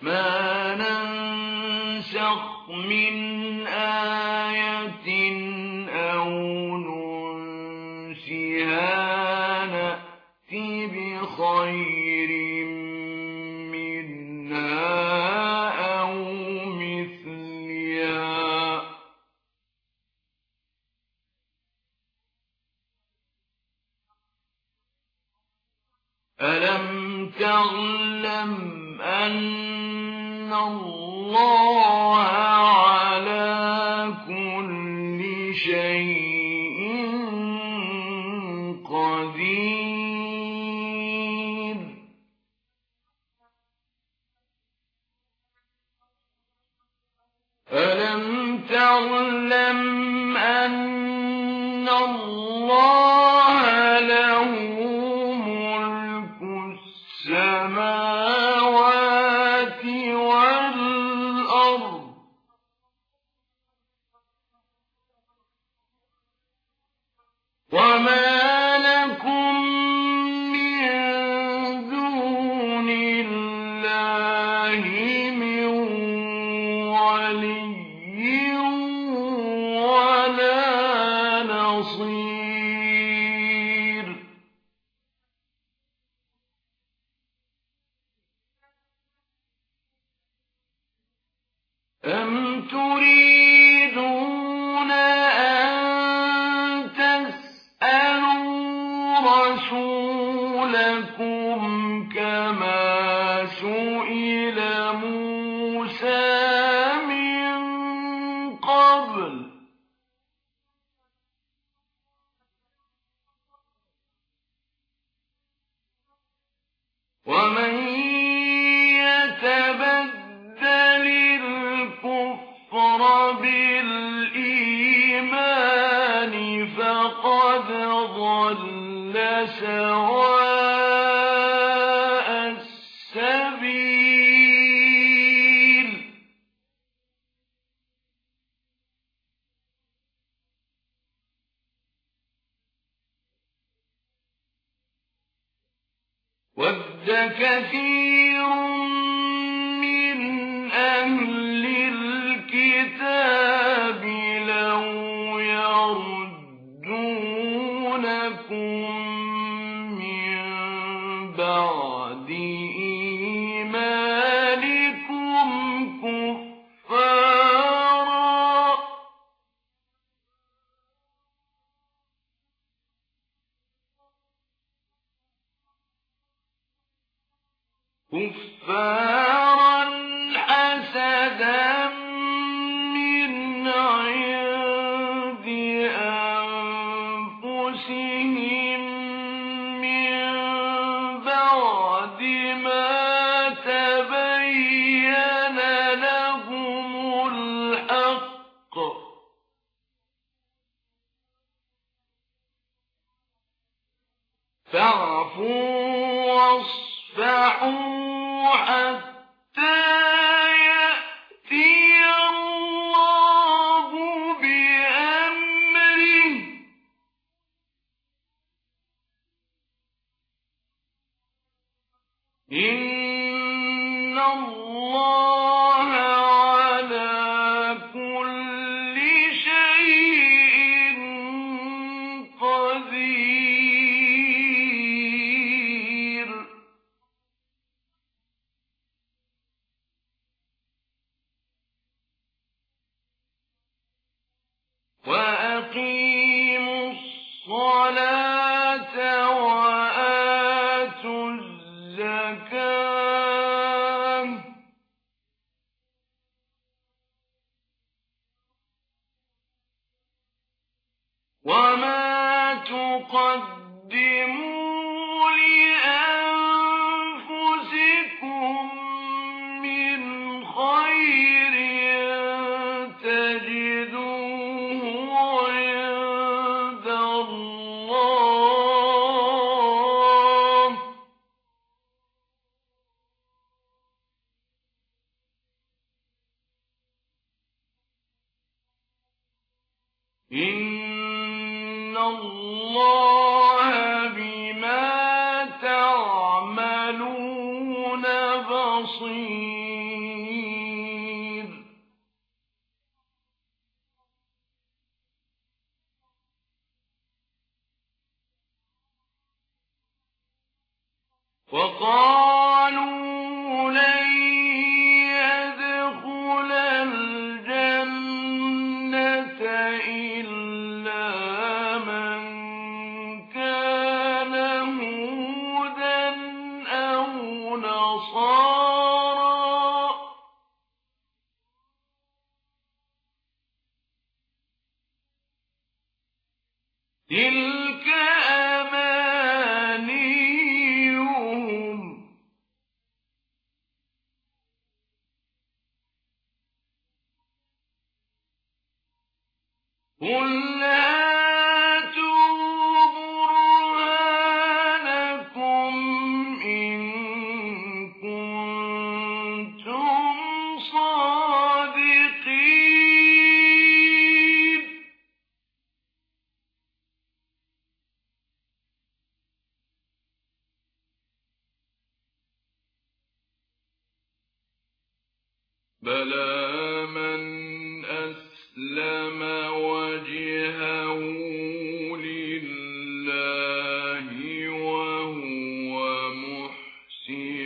ما ننسخ من آية أو ننسها نأت بخير منها أو مثلها ألم تعلم أن الله على كل شيء قدير ألم تعلم أن الله له ملك السماوات والأرض وما لكم من دون الله من ولي ولا نصير أم تريدون أن تسألوا رسولكم كما سئل موسى من قبل ومن يتبدل الكفر بالإيمان فقد ضل سواء السبيل ود كثير من أهل الكتاب لو يردونكم من بعد إيمانكم كفارا حسدا من عند أنفسهم من بعد ما تبين لهم الحق فاعفوا واصفحوا حتى يأتي الله بأمره إن الله على كل شيء قدير وأقيموا الصلاة وآتوا الزكاة وما تقدموا لأنفسكم من خير تجدوه عند الله إن الله بما تعملون بصير وقالوا لن يدخل الجنة إلا من كان هودا أو نصارى تلك أمانيهم قل هاتوا برهانكم إن كنتم صادقين بلى من أسلم وجهه لله وهو محسن